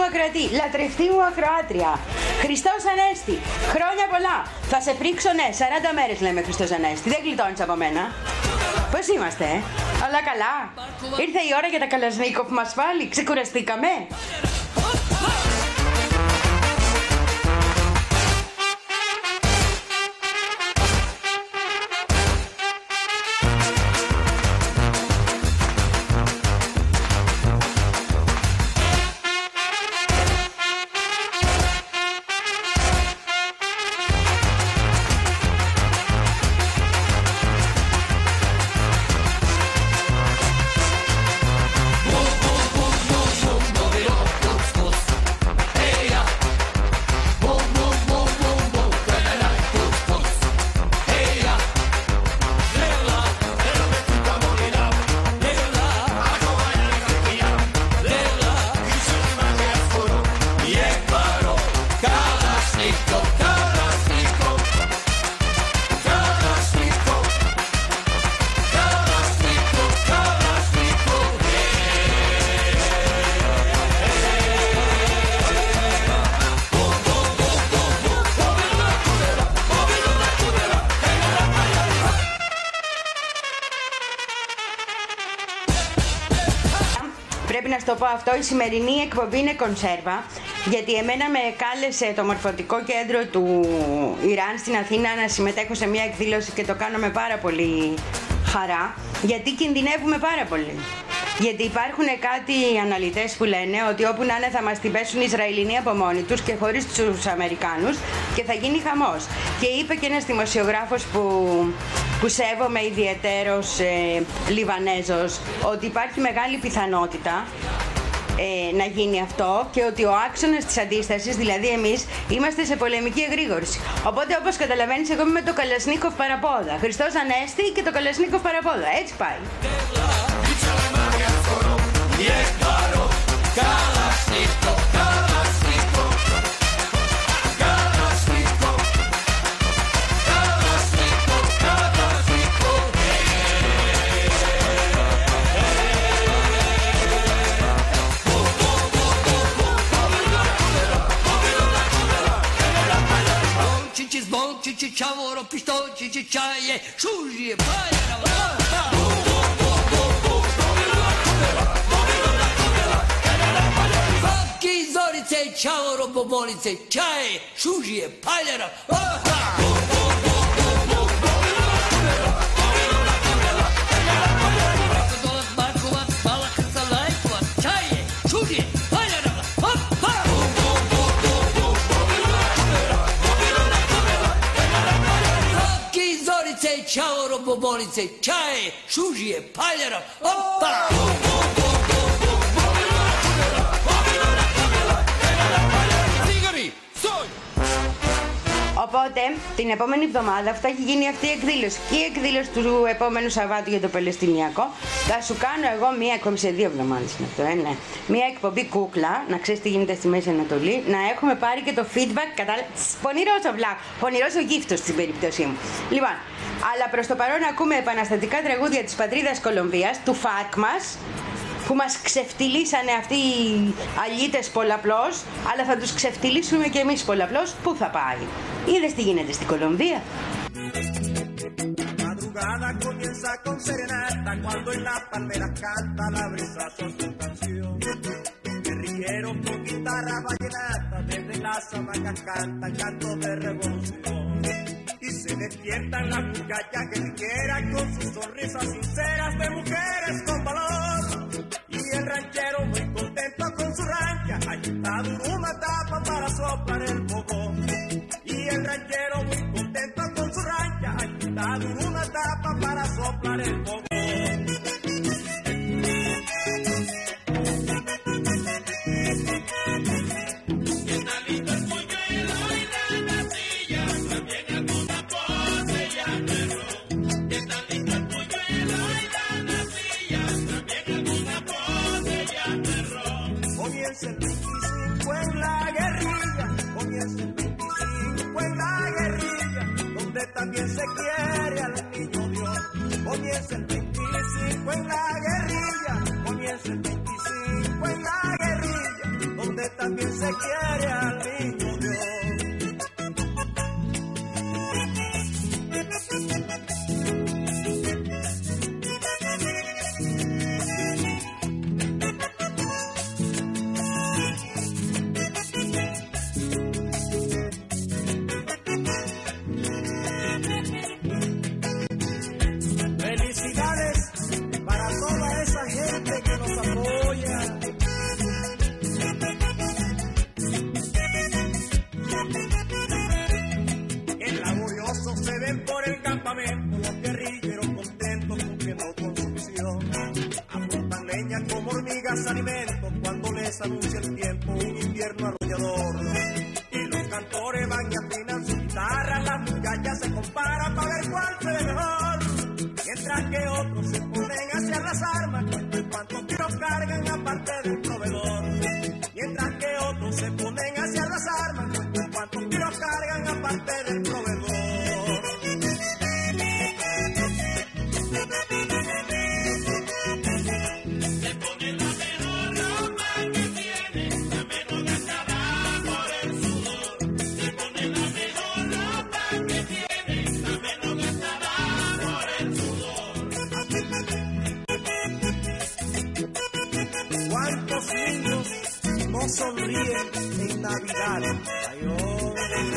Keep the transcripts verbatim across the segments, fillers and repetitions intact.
ακροατή, λατρευτή μου ακροάτρια, Χριστός Ανέστη, χρόνια πολλά. Θα σε πρίξω, ναι, σαράντα μέρες λέμε Χριστός Ανέστη. Δεν γλιτώνεις από μένα. Πώς είμαστε, ε? Όλα καλά? Ήρθε η ώρα για τα Καλασνίκοφ μας πάλι. Ξεκουραστήκαμε? Πρέπει να σου το πω αυτό, η σημερινή εκπομπή είναι κονσέρβα, γιατί εμένα με κάλεσε το μορφωτικό κέντρο του Ιράν στην Αθήνα να συμμετέχω σε μια εκδήλωση και το κάνω με πάρα πολύ χαρά, γιατί κινδυνεύουμε πάρα πολύ. Γιατί υπάρχουν κάτι αναλυτές που λένε ότι όπου να είναι θα μας την πέσουν οι Ισραηλινοί από μόνοι τους και χωρίς τους Αμερικάνους και θα γίνει χαμός. Και είπε και ένας δημοσιογράφος που, που σέβομαι ιδιαιτέρως, ε, Λιβανέζος, ότι υπάρχει μεγάλη πιθανότητα ε, να γίνει αυτό και ότι ο άξονας της αντίστασης, δηλαδή εμείς, είμαστε σε πολεμική εγρήγορση. Οπότε, όπως καταλαβαίνεις, εγώ είμαι με το Καλασνίκοφ παραπόδα. Χριστός Ανέστη και το Καλασνίκοφ παραπόδα. Έτσι πάει. Ciavoro, pistoci, cicciaie, sciugli, paia, Facchi, zorice, ciavoro, bobolice, ciaie, sciugli, paia, ciao robobolice, ciao, sushi e pagliara, oppa! Οπότε την επόμενη εβδομάδα αυτό έχει γίνει αυτή η εκδήλωση. Και η εκδήλωση του επόμενου Σαββάτου για το Παλαιστινιακό. Θα σου κάνω εγώ μία εκπομπή σε δύο εβδομάδες είναι αυτό, ε, ναι. Μία εκπομπή κούκλα, να ξέρεις τι γίνεται στη Μέση Ανατολή. Να έχουμε πάρει και το feedback, κατάλαβα. Πονηρός ο βλάχ, πονηρός ο γύφτος στην περίπτωσή μου. Λοιπόν, αλλά προς το παρόν ακούμε επαναστατικά τραγούδια της πατρίδας Κολομβίας, του ΦΑΡΚ μας, που μας ξεφτυλίσανε αυτοί οι αλήτες πολλαπλώς, αλλά θα τους ξεφτυλίσουμε και εμείς πολλαπλώς. Πού θα πάει? Είδες τι γίνεται στην Κολομβία? Y se despiertan las muchachas que quieran con sus sonrisas sinceras de mujeres con valor. Y el ranchero muy contento con su rancha, allí está duro una tapa para soplar el fogón. Y el ranchero muy contento con su rancha, allí está duro una tapa para soplar el fogón. Comienza el veinticinco en la guerrilla, comienza el veinticinco en la guerrilla, donde también se quiere al niño Dios. Comienza el veinticinco en la guerrilla, comienza el veinticinco en la guerrilla, donde también le quiere al niño Dios. Alimentos cuando les anuncia el tiempo un invierno arrollador. Y los cantores van y afinan su guitarra, las muchachas se comparan para ver cuál se ve mejor. Mientras que otros se ponen hacia las armas, cuántos tiros cargan aparte del proveedor. Mientras que otros se ponen hacia las armas, cuántos tiros cargan aparte del proveedor. Sonríen en Navidad, ay, oh.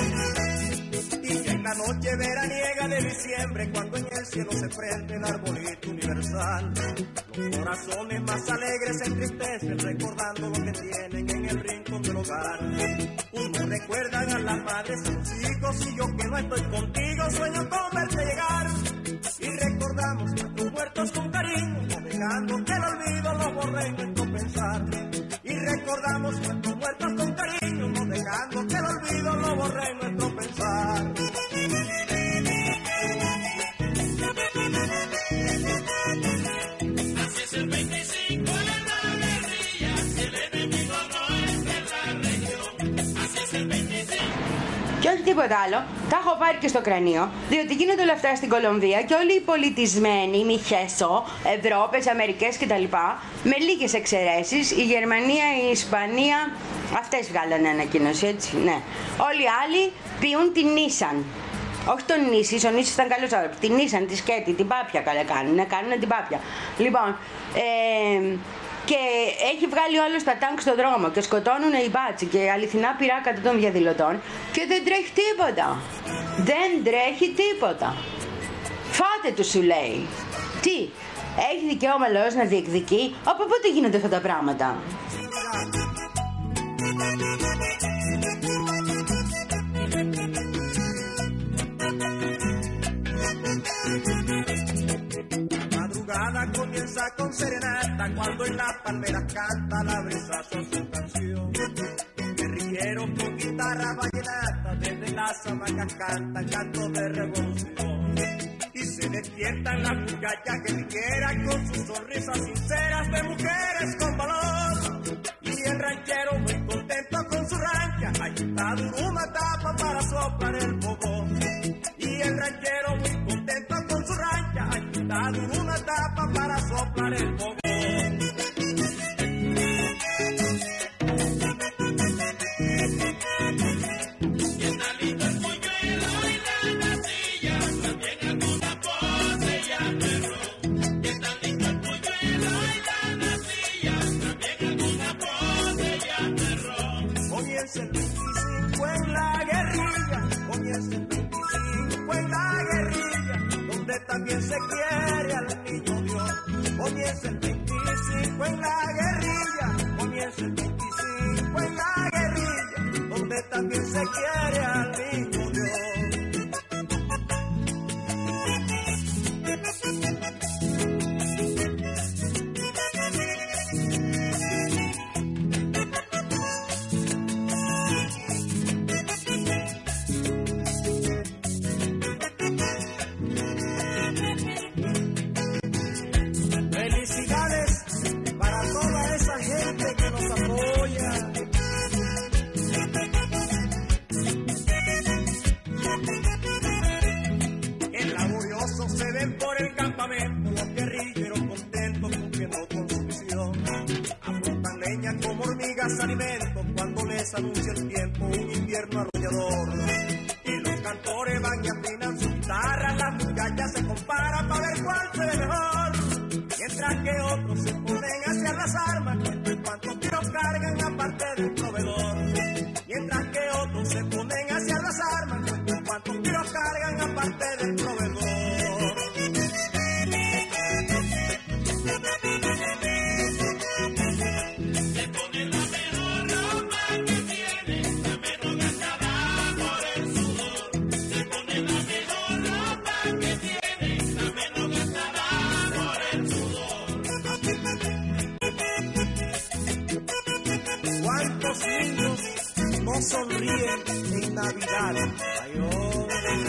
Y en la noche veraniega de diciembre, cuando en el cielo se prende el arbolito universal, los corazones más alegres se entristecen recordando lo que tienen en el rincón del hogar. Unos recuerdan a las madres, a los hijos, y yo que no estoy contigo sueño con verte llegar. Y recordamos nuestros muertos con cariño, no dejando que el olvido los borre en nuestro pensar. Y recordamos nuestros muertos con cariño, no dejando que el olvido lo borre en nuestro pensar. Así es el veinticinco en la guerrilla, si el enemigo no es de la región. Así es el veinticinco. Και όχι τίποτα άλλο, τα έχω πάρει και στο κρανίο, διότι γίνονται όλα αυτά στην Κολομβία και όλοι οι πολιτισμένοι, οι Μιχέσο, Ευρώπες, Αμερικές κτλ. Με λίγες εξαιρέσεις, η Γερμανία, η Ισπανία, αυτές βγάλανε ανακοίνωση, έτσι, ναι. Όλοι οι άλλοι πιούν την Nissan. Όχι τον Νίσης, ο Νίσης ήταν καλός άνθρωπος. Την Nissan, τη σκέτη, την πάπια καλά κάνουν, ναι, κάνουν την πάπια. Λοιπόν, ε, και έχει βγάλει όλους τα τάγκ στον δρόμο και σκοτώνουν οι μπάτσι και αληθινά πειρά κατά των διαδηλωτών και δεν τρέχει τίποτα. Δεν τρέχει τίποτα. Φάτε του, σου λέει. Τι, έχει δικαίωμα λαός να διεκδικεί? Από πότε γίνονται αυτά τα πράγματα? Comienza con serenata cuando en las palmeras canta la brisa son su canción. Guerrilleros con guitarra vallenata desde las hamacas cantan cantos de revolución. Y se despiertan las muchachas guerrilleras con sus sonrisas sinceras de mujeres con valor. Y el ranchero muy contento con su rancha, ahí está duro una tapa para soplar el fogón. Y el ranchero muy contento con su rancha, ahí está duro una tapa para soplar el fogón. Y está lindo el puñuelo y la natilla, también alguna botella perro. Y está lindo el puñuelo y la natilla, también alguna botella perro. Comienza el veinticinco en la guerrilla, comienza el veinticinco en la guerrilla, donde también se quiere al niño Dios. Comienza el veinticinco en la guerrilla, comienza el veinticinco en la guerrilla, donde también se quiere al niño Dios. Felicidades para toda esa gente que nos apoya. El laborioso se ven por el campamento, los guerrilleros contentos cumpliendo con su misión. Afrontan leña como hormigas alimentos cuando les les anuncia el tiempo un invierno arrollador. Y los cantores van y afinan su guitarra, las muchachas se comparan para ver cuál se ve mejor. Mientras que otros se ponen hacia las armas, cuentan cuántos tiros cargan aparte del proveedor. Mientras que otros se ponen hacia las armas, cuentan cuántos tiros cargan aparte del proveedor. Sonríen en Navidad, ay, oh.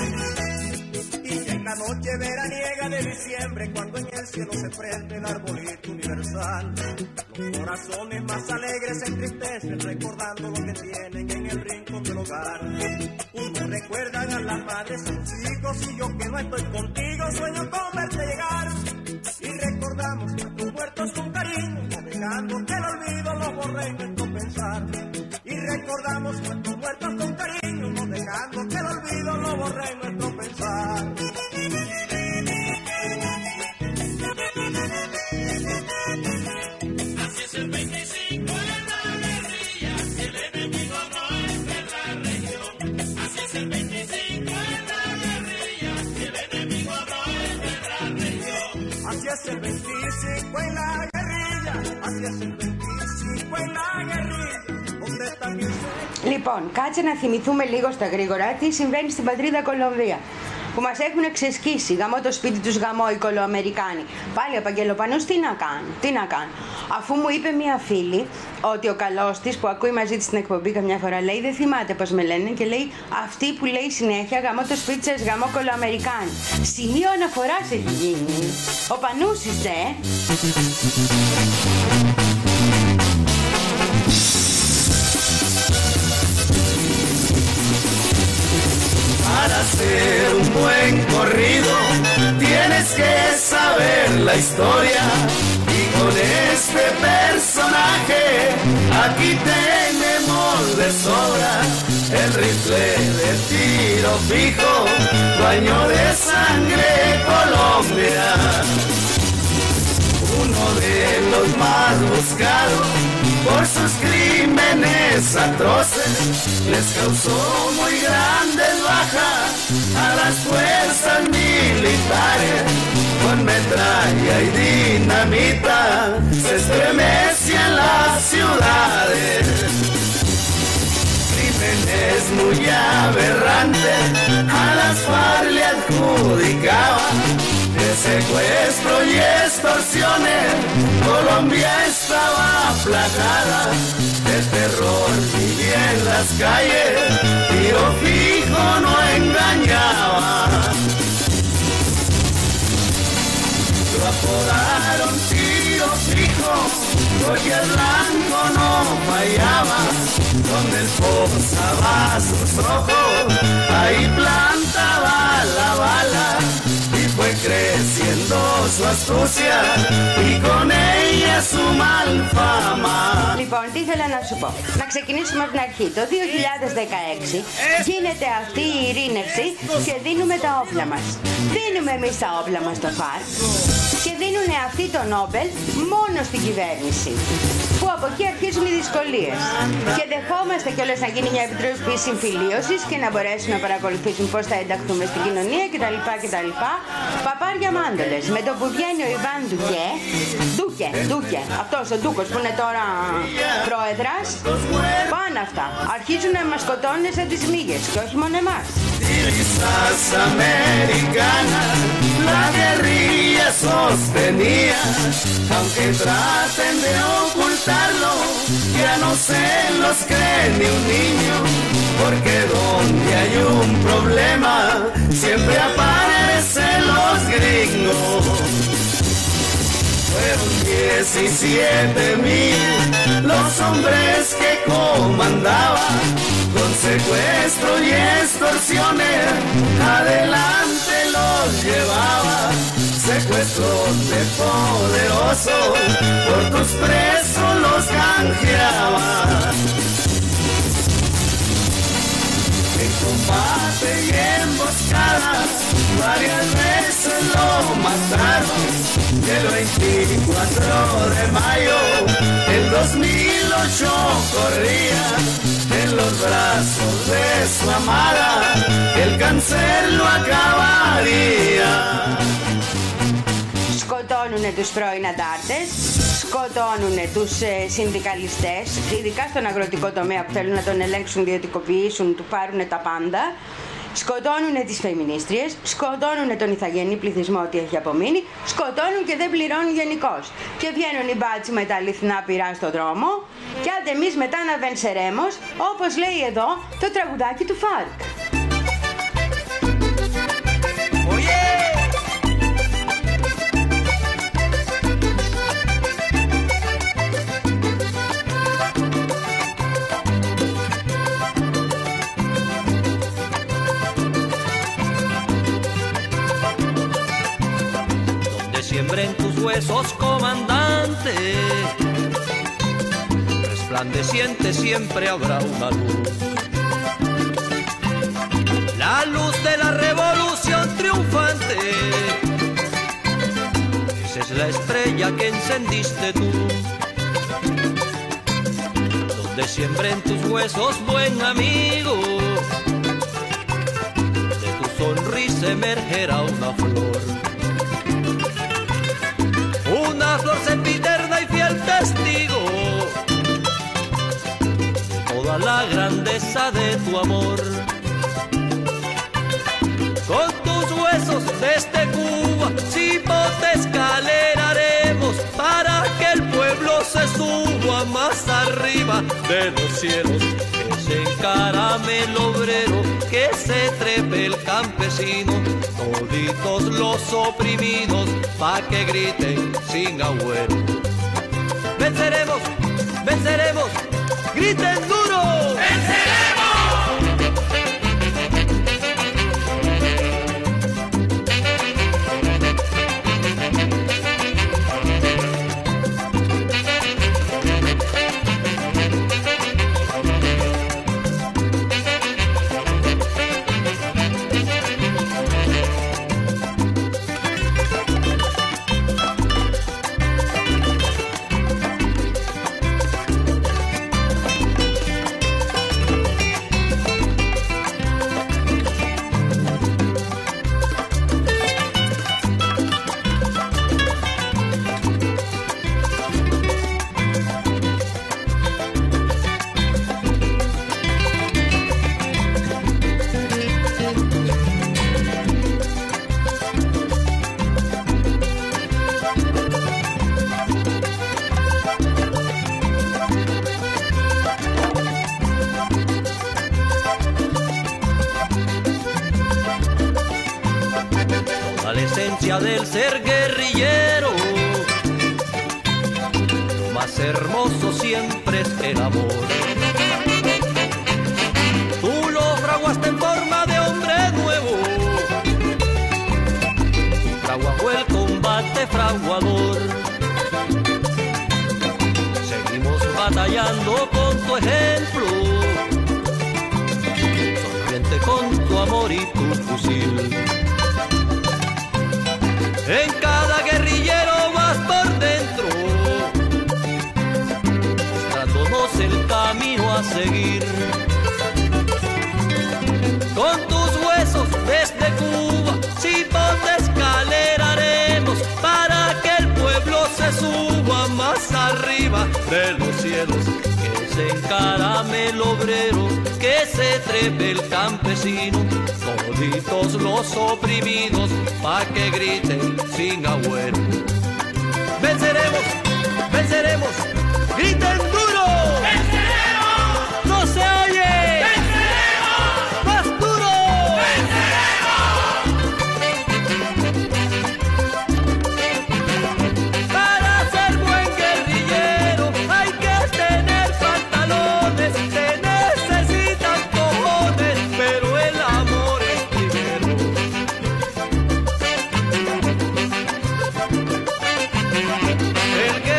Y en la noche veraniega de diciembre, cuando en el cielo se prende el arbolito universal, los corazones más alegres se entristecen recordando lo que tienen en el rincón del hogar. Unos recuerdan a las madres, a los hijos, y yo que no estoy contigo sueño con verte llegar. Y recordamos nuestros muertos con cariño, navegando que el olvido los borre en nuestro pensar. Y recordamos nuestros muertos con cariño, no dejando que el olvido lo borre en nuestro pensar. Así es el veinticinco en la guerrilla, si el enemigo no es de la región. Así es el veinticinco en la guerrilla, si el enemigo no es de la región. Así es el veinticinco en la guerrilla, así es el veinticinco en la guerrilla. Λοιπόν, κάτσε να θυμηθούμε λίγο στα γρήγορα τι συμβαίνει στην πατρίδα Κολομβία. Που μας έχουν ξεσκίσει, γαμώ το σπίτι τους, γαμώ οι Κολοαμερικάνοι. Πάλι ο Παγγελοπανός τι να κάνουν, τι να κάνουν. Αφού μου είπε μία φίλη ότι ο καλός της που ακούει μαζί της την εκπομπή καμιά φορά λέει, δεν θυμάται πως με λένε, και λέει αυτή που λέει συνέχεια γαμώ το σπίτι σας, γαμώ Κολοαμερικάνοι. Σημείο αναφοράς έχει γίνει. Ο Πανούς είστε, ε. Para hacer un buen corrido tienes que saber la historia, y con este personaje aquí tenemos de sobra el rifle de tiro fijo, baño de sangre Colombia. Uno de los más buscados por sus crímenes atroces, les causó muy grandes bajas a las fuerzas militares. Con metralla y dinamita se estremecían las ciudades. Crímenes muy aberrantes a las FARC le adjudicaban, de secuestro y extorsiones Colombia estaba plagada de terror, vivía en las calles, tiro fijo no engañaba. Lo apodaron tiro fijo porque el blanco no fallaba, donde él posaba sus ojos, ahí plantaba la bala. Fue creciendo su astucia y con ella su malfama. Λοιπόν, τι ήθελα να σου πω. Να ξεκινήσουμε από την αρχή. Το δύο χιλιάδες δεκαέξι γίνεται αυτή η ειρήνευση και δίνουμε τα όπλα μας. Δίνουμε εμείς τα όπλα μας στο ΦΑΡΚ και δίνουν αυτοί το Νόμπελ μόνο στην κυβέρνηση. Που από εκεί αρχίζουν οι δυσκολίες. Και δεχόμαστε κιόλας να γίνει μια επιτροπή συμφιλίωσης και να μπορέσουν να παρακολουθήσουν πώς θα ενταχθούμε στην κοινωνία κτλ. κτλ. Παπάρια μάντολες. Με το που βγαίνει ο Ιβάν Ντουκέ, Ντούκε, Ντούκε, αυτός ο Ντούκος που είναι τώρα πρόεδρας, πάνε αυτά. Αρχίζουν να μας σκοτώνουν σαν τις μύγες και όχι μόνο εμάς. Divisas americanas, la guerrilla sostenía, aunque traten de ocultarlo, ya no se los cree ni un niño, porque donde hay un problema, siempre aparecen los gringos. Fueron diecisiete mil los hombres que comandaban, con secuestro y extorsiones, adelante los llevaba. Secuestros de poderosos, por tus presos los canjeaba. varias veces lo mataron, el veinticuatro de mayo del dos mil ocho corría en los brazos de su amada, el cáncer lo acabaría. Σκοτώνουνε τους πρώην αντάρτες, σκοτώνουνε τους ε, συνδικαλιστές, ειδικά στον αγροτικό τομέα που θέλουν να τον ελέγξουν, ιδιωτικοποιήσουν, του πάρουνε τα πάντα. Σκοτώνουνε τις φεμινίστριες, σκοτώνουνε τον ηθαγενή πληθυσμό ότι έχει απομείνει, σκοτώνουν και δεν πληρώνουν γενικώς. Και βγαίνουν οι μπάτσι με τα αληθινά πυρά στο δρόμο και άντε εμείς μετά να βενσερέμος, όπως λέει εδώ το τραγουδάκι του Φάρκ. En tus huesos, comandante, resplandeciente siempre habrá una luz, la luz de la revolución triunfante. Esa es la estrella que encendiste tú, donde siempre en tus huesos, buen amigo, de tu sonrisa emergerá una flor. Una flor sempiterna y fiel testigo de toda la grandeza de tu amor. Con tus huesos desde Cuba, cipote escalera haremos para que el pueblo se suba más arriba de los cielos. Que se encarame el obrero, que se trepe el campesino, toditos los oprimidos, pa' que griten sin agüero. Venceremos, venceremos, griten duro. ¡Venceremos! Del ser guerrillero, lo más hermoso siempre es el amor. Tú lo fraguaste en forma de hombre nuevo, tu fraguajo el combate fraguador. Seguimos batallando con tu ejemplo, sonriente con tu amor y tu fusil. En cada guerrillero vas por dentro, mostrándonos el camino a seguir. Con tus huesos desde Cuba, cipote escalera haremos para que el pueblo se suba más arriba de los cielos. Que se encarame el obrero, que se trepe el campesino, toditos los oprimidos, pa' que griten sin agüero. Venceremos, venceremos, griten duro. ¡Venceremos! ¡No se oye! ¡Venceremos! ¡Más duro! ¡Venceremos! Para ser buen guerrillero hay que tener pantalones, se necesitan cojones, pero el amor es primero. El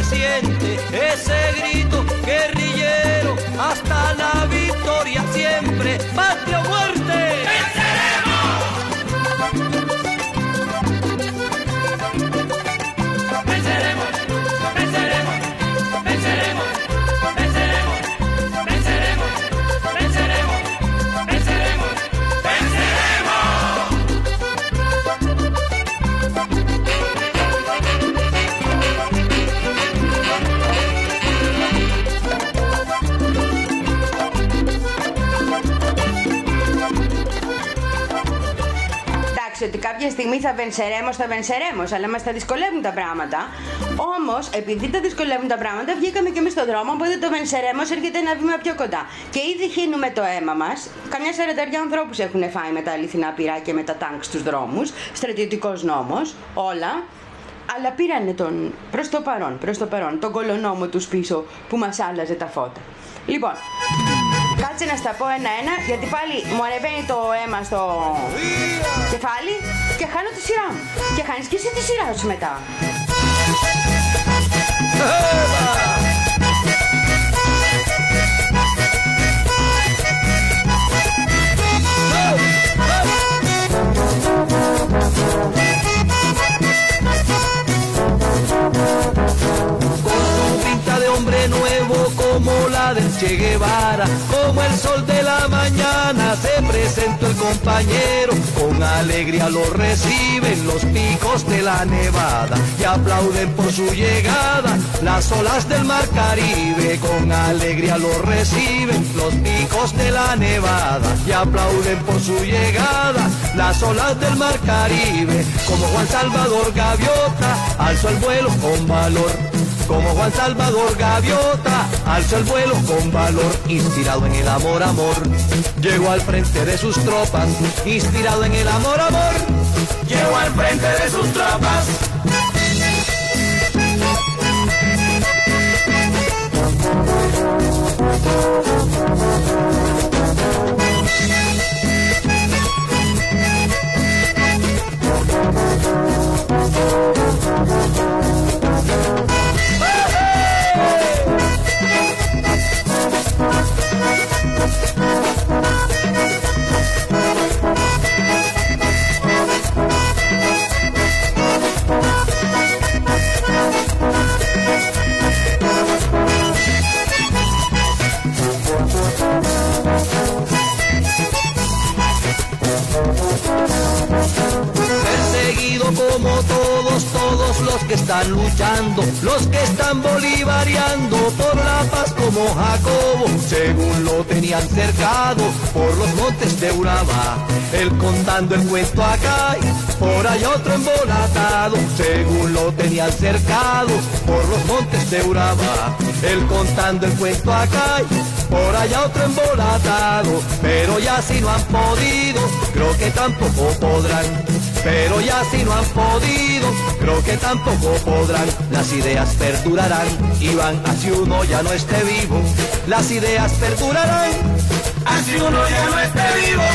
siente ese grito guerrillero, hasta la victoria siempre, patria o muerte. ¡Venceremos! Venceremos, venceremos, venceremos, venceremos, venceremos, venceremos, venceremos, venceremos. Ότι κάποια στιγμή θα βενσερέμος, θα βενσερέμος, αλλά μας τα δυσκολεύουν τα πράγματα. Όμως, επειδή τα δυσκολεύουν τα πράγματα, βγήκαμε και εμείς στον δρόμο, οπότε το βενσερέμος έρχεται ένα βήμα πιο κοντά. Και ήδη χύνουμε το αίμα μας. Καμιά σαρανταριά ανθρώπους έχουν φάει με τα αληθινά πυρά και με τα τάγκ στους δρόμους. Στρατιωτικός νόμος, όλα. Αλλά πήρανε τον προς το παρόν, προς το παρόν, τον κολονόμο τους πίσω που μας άλλαζε τα φώτα. Λοιπόν, κάτσε να στα πω ένα-ένα, γιατί πάλι μου ανεβαίνει το αίμα στο κεφάλι και χάνω τη σειρά μου. Και χάνεις και εσύ τη σειρά σου μετά. Hombre nuevo como la del Che Guevara, como el sol de la mañana se presentó el compañero, con alegría lo reciben los picos de la Nevada y aplauden por su llegada las olas del mar Caribe, con alegría lo reciben los picos de la Nevada y aplauden por su llegada las olas del mar Caribe, como Juan Salvador Gaviota alzó el vuelo con valor. Como Juan Salvador Gaviota alzó el vuelo con valor, inspirado en el amor, amor. Llegó al frente de sus tropas, inspirado en el amor, amor. Llegó al frente de sus tropas. Perseguido como todos, todos los que están luchando, los que están bolivariando por la paz como Jacobo, según lo tenían cercado por los montes de Urabá, él contando el cuento acá y por allá otro embolatado, según lo tenían cercado por los montes de Urabá, él contando el cuento acá y por allá otro embolatado, pero ya si no han podido, creo que tampoco podrán. Pero ya si no han podido, creo que tampoco podrán. Las ideas perdurarán y van así uno ya no esté vivo. Las ideas perdurarán así uno ya no esté vivo.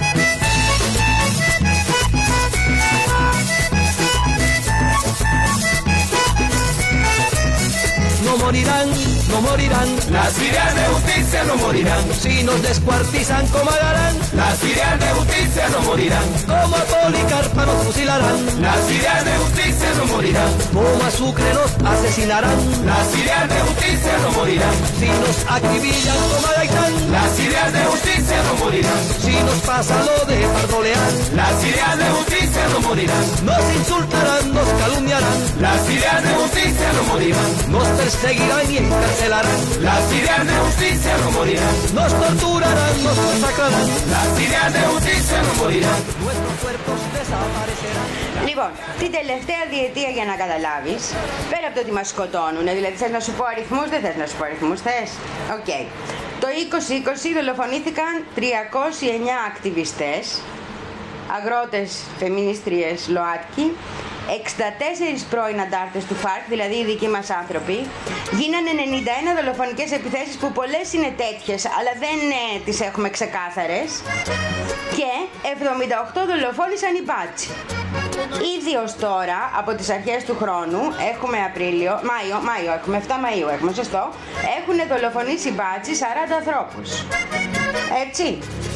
No morirán, no morirán. Las ideas de justicia no morirán. Si nos descuartizan como harán. Las ideas de justicia no morirán. Como a Policarpa nos fusilarán. Las ideas de justicia no morirán. Como a Sucre nos asesinarán. Las ideas de justicia no morirán. Si nos acribillan como a Gaitán. Las ideas de justicia no morirán. Si nos pasa lo de Pardoleán. Las ideas de justicia no morirán. Nos insultarán, nos calumniarán. Las ideas de justicia no morirán. Nos perseguirán y encarcelarán. Las ideas de justicia no morirán. Nos torturarán, nos masacrarán. Las ideas de justicia no morirán. Nuestros cuerpos desaparecerán. Λοιπόν, την τελευταία διετία για να καταλάβεις, πέρα από το ότι μας σκοτώνουνε, δηλαδή θες να σου πω αριθμούς, δεν θες να σου πω αριθμούς, θες? Οκ. Okay. Το είκοσι είκοσι δολοφονήθηκαν τριακόσιοι εννέα ακτιβιστές, αγρότες, φεμινίστριες, ΛΟΑΤΚΙ, εξήντα τέσσερις πρώην αντάρτες του ΦΑΡΚ, δηλαδή οι δικοί μας άνθρωποι. Γίνανε ενενήντα ένα δολοφονικές επιθέσεις που πολλές είναι τέτοιες, αλλά δεν ε, τις έχουμε ξεκάθαρες. Και εβδομήντα οκτώ δολοφόνησαν οι μπάτσι. Ήδη ως τώρα, από τις αρχές του χρόνου, έχουμε Απρίλιο, Μάιο, Μάιο έχουμε, εφτά Μαΐου έχουμε, σωστό, έχουν δολοφονήσει μπάτσι σαράντα ανθρώπους. Έτσι.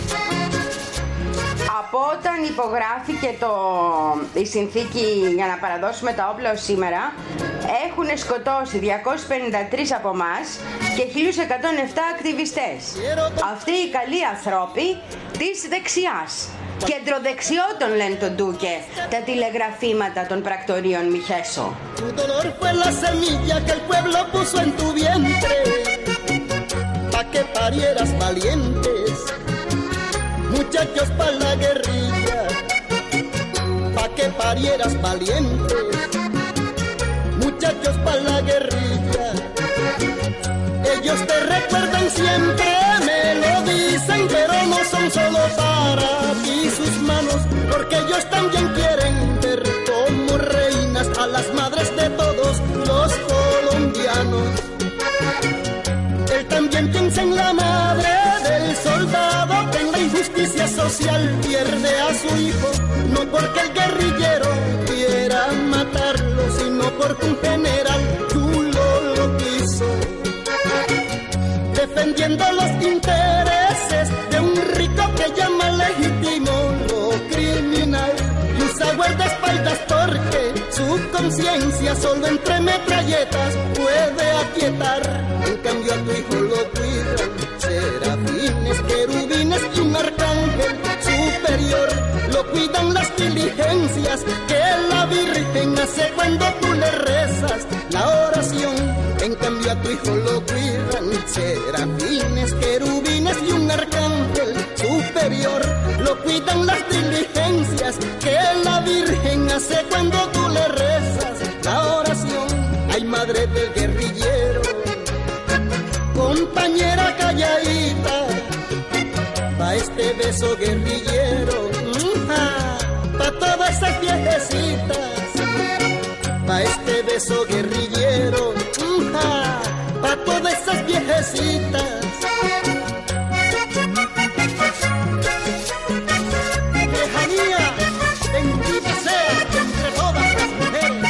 Από όταν υπογράφηκε το, η συνθήκη για να παραδώσουμε τα όπλα ως σήμερα, έχουν σκοτώσει διακόσιους πενήντα τρεις από εμάς και χίλια εκατόν επτά ακτιβιστές. Αυτοί οι καλοί ανθρώποι της δεξιάς. Κεντροδεξιότων λένε τον Ντούκε τα τηλεγραφήματα των πρακτορείων Μιχέσο. Muchachos pa' la guerrilla, pa' que parieras valientes. Muchachos pa' la guerrilla, ellos te recuerdan siempre, me lo dicen, pero no son solo para ti sus manos, porque ellos también quieren ver como reinas a las madres de todos los colombianos. Él también piensa en la madre del soldado que en la injusticia social pierde a su hijo, no porque el guerrillero quiera matarlo, sino porque un general chulo lo quiso. Defendiendo los intereses de un rico que llama legítimo lo criminal y usa guardaespaldas porque su conciencia solo entre metralletas puede aquietar. En cambio a tu hijo lo cuidan serafines, querubines y un arcángel superior. Lo cuidan las diligencias que la Virgen hace cuando tú le rezas la oración. En cambio a tu hijo lo cuidan serafines, querubines y un arcángel superior. Lo cuidan las diligencias que la Virgen hace cuando tú le rezas la oración. Ay, madre del guerrillero, compañera calladita, pa' este beso guerrillero, pa' todas esas viejecitas, pa' este beso guerrillero, pa' todas esas viejecitas. Vieja mía, bendita sea entre todas las mujeres.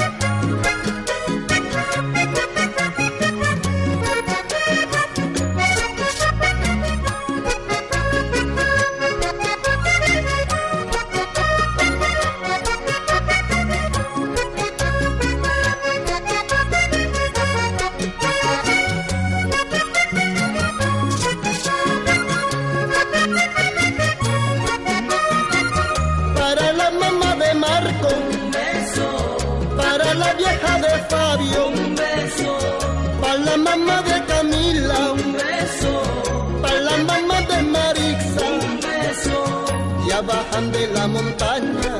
Un beso, pa' la mamá de Camila, un beso, pa' la mamá de Marixa, un beso, ya bajan de la montaña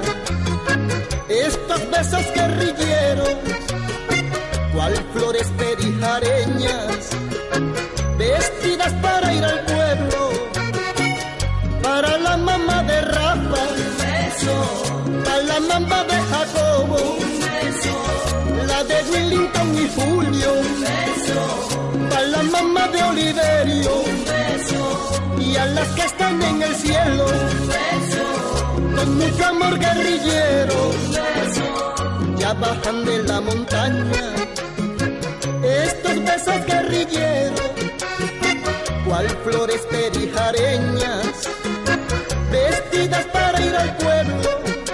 estos besos guerrilleros, cual flores perijareñas, vestidas para ir al pueblo, para la mamá de Rafa, un beso, para la mamá de Jacobo, un beso, la de Willington y Julio, un beso, para la mamá de Oliverio, un beso, y a las que están en el cielo, un beso, con mucho amor guerrillero, un beso, ya bajan de la montaña estos besos guerrilleros, cual flores perijareñas, vestidas para ir al pueblo,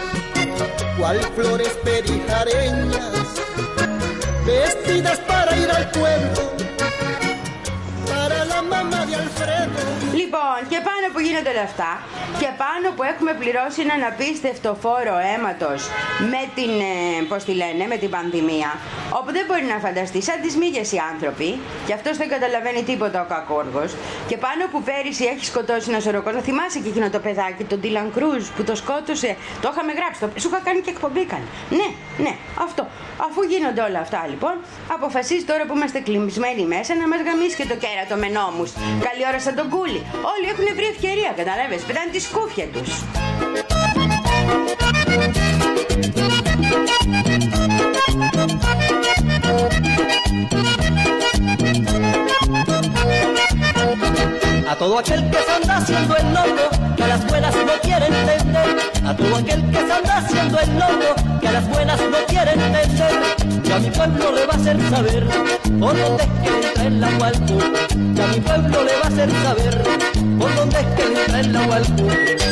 cual flores perijareñas, vestidas para ir al pueblo, para la mamá de Alfredo. Λοιπόν, και πάνω που γίνονται όλα αυτά, και πάνω που έχουμε πληρώσει έναν απίστευτο φόρο αίματος με την, ε, πώς τη λένε, με την πανδημία, όπου δεν μπορεί να φανταστεί, σαν τις μύγες οι άνθρωποι, και αυτός δεν καταλαβαίνει τίποτα ο κακόργος, και πάνω που πέρυσι έχει σκοτώσει ένα σωρό κόσμο. Θυμάσαι και εκείνο το παιδάκι, τον Ντίλαν Κρούζ, που το σκότωσε, το είχαμε γράψει, το, σου είχα κάνει και εκπομπή καν. Ναι, ναι, αυτό. Αφού γίνονται όλα αυτά λοιπόν, αποφασίζει τώρα που είμαστε κλεισμένοι μέσα να μας γαμίσει και το κέρατο με νόμους. Καλή ώρα σαν τον Κούλι. Όλοι έχουν βρει ευκαιρία, καταλάβες, πετάνε τη σκούφια τους. A todo aquel que se anda haciendo el loco, que a las buenas no quiere entender. A todo aquel que se anda haciendo haciendo el loco, que a las buenas no quiere entender. Y a mi pueblo le va a hacer saber por dónde es que entra el Nahualco. Y a mi pueblo le va a hacer saber por dónde es que entra el Nahualco.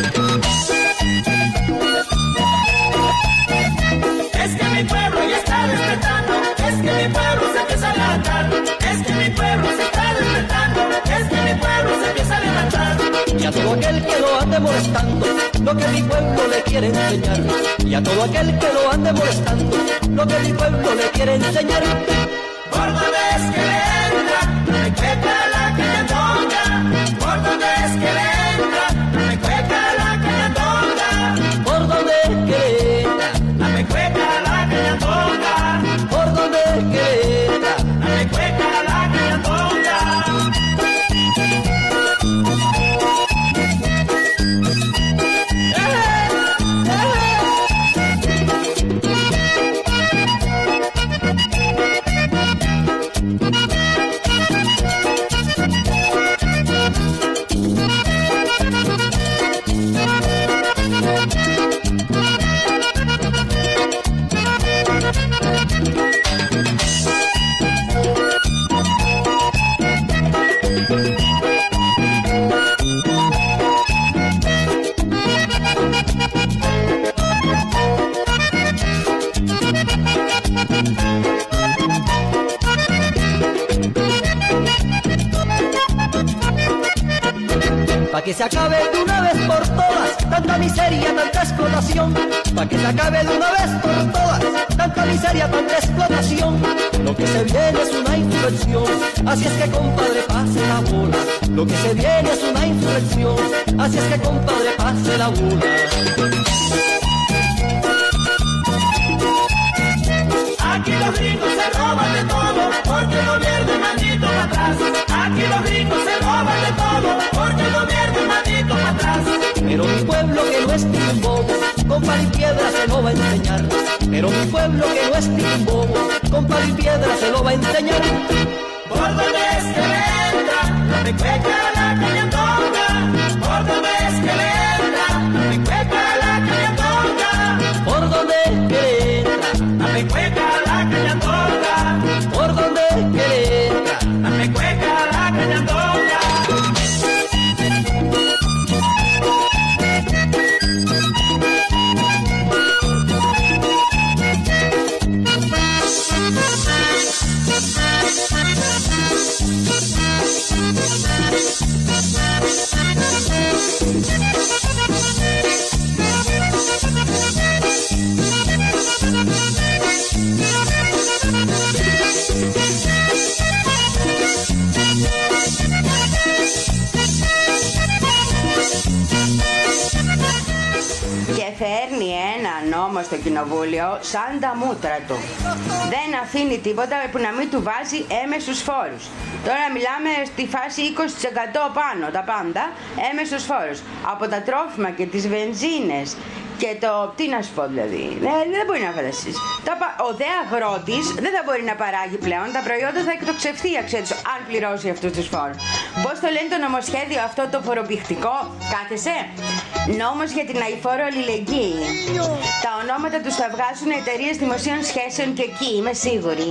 Es que mi pueblo ya está despertando, es que mi pueblo se empieza a levantar, es que mi pueblo se está despertando, es que mi pueblo se empieza a levantar. Y a todo aquel que lo ande molestando, lo que mi pueblo le quiere enseñar. Y a todo aquel que lo ande molestando, lo que mi pueblo le quiere enseñar. Por donde es que le entra, no me cueca la cañandonga. Por donde es que le entra, no me cueca la cañandonga. Por donde es que entra, no me cueca la cañandonga. por donde es que entra, no me cueca la cañandonga. Pa' que se acabe de una vez por todas tanta miseria, tanta explotación. Pa' que se acabe de una vez por todas tanta miseria, tanta explotación. Lo que se viene es una insurrección, así es que compadre pase la bola. Lo que se viene es una insurrección, así es que compadre pase la bola. Aquí los gringos se roban de todo, porque el gobierno maldito para atrás. Aquí los gringos se roban de todo, porque el gobierno maldito para atrás. Pero mi pueblo que no es ningún bobo, con pal y piedra se lo va a enseñar. Pero mi pueblo que no es ningún bobo, con pal y piedra se lo va a enseñar. Por donde es que le entra, no me cueca la cañandonga. Por donde es que le entra, no me cueca la cañandonga. Por donde es que entra, No me cueca la cañandonga. por donde es que entra, No me cueca la cañandonga. Και φέρνει ένα νόμο στο κοινοβούλιο σαν τα μούτρα του. Δεν αφήνει τίποτα που να μην του βάζει έμεσους φόρους. Τώρα μιλάμε στη φάση είκοσι τοις εκατό πάνω, τα πάντα, έμεσους φόρους. Από τα τρόφιμα και τις βενζίνες και το... τι να σου πω δηλαδή, ε, δεν μπορεί να φανταστείς. Ο δε αγρότης δεν θα μπορεί να παράγει πλέον, τα προϊόντα θα εκτοξευθεί η αξία τους αν πληρώσει αυτούς τους φόρους. Πώς το λένε το νομοσχέδιο αυτό το φοροπηχτικό, κάθεσαι? Νόμος για την αειφόρο αλληλεγγύη. Τα ονόματα τους θα βγάζουν εταιρείες δημοσίων σχέσεων και εκεί, είμαι σίγουρη.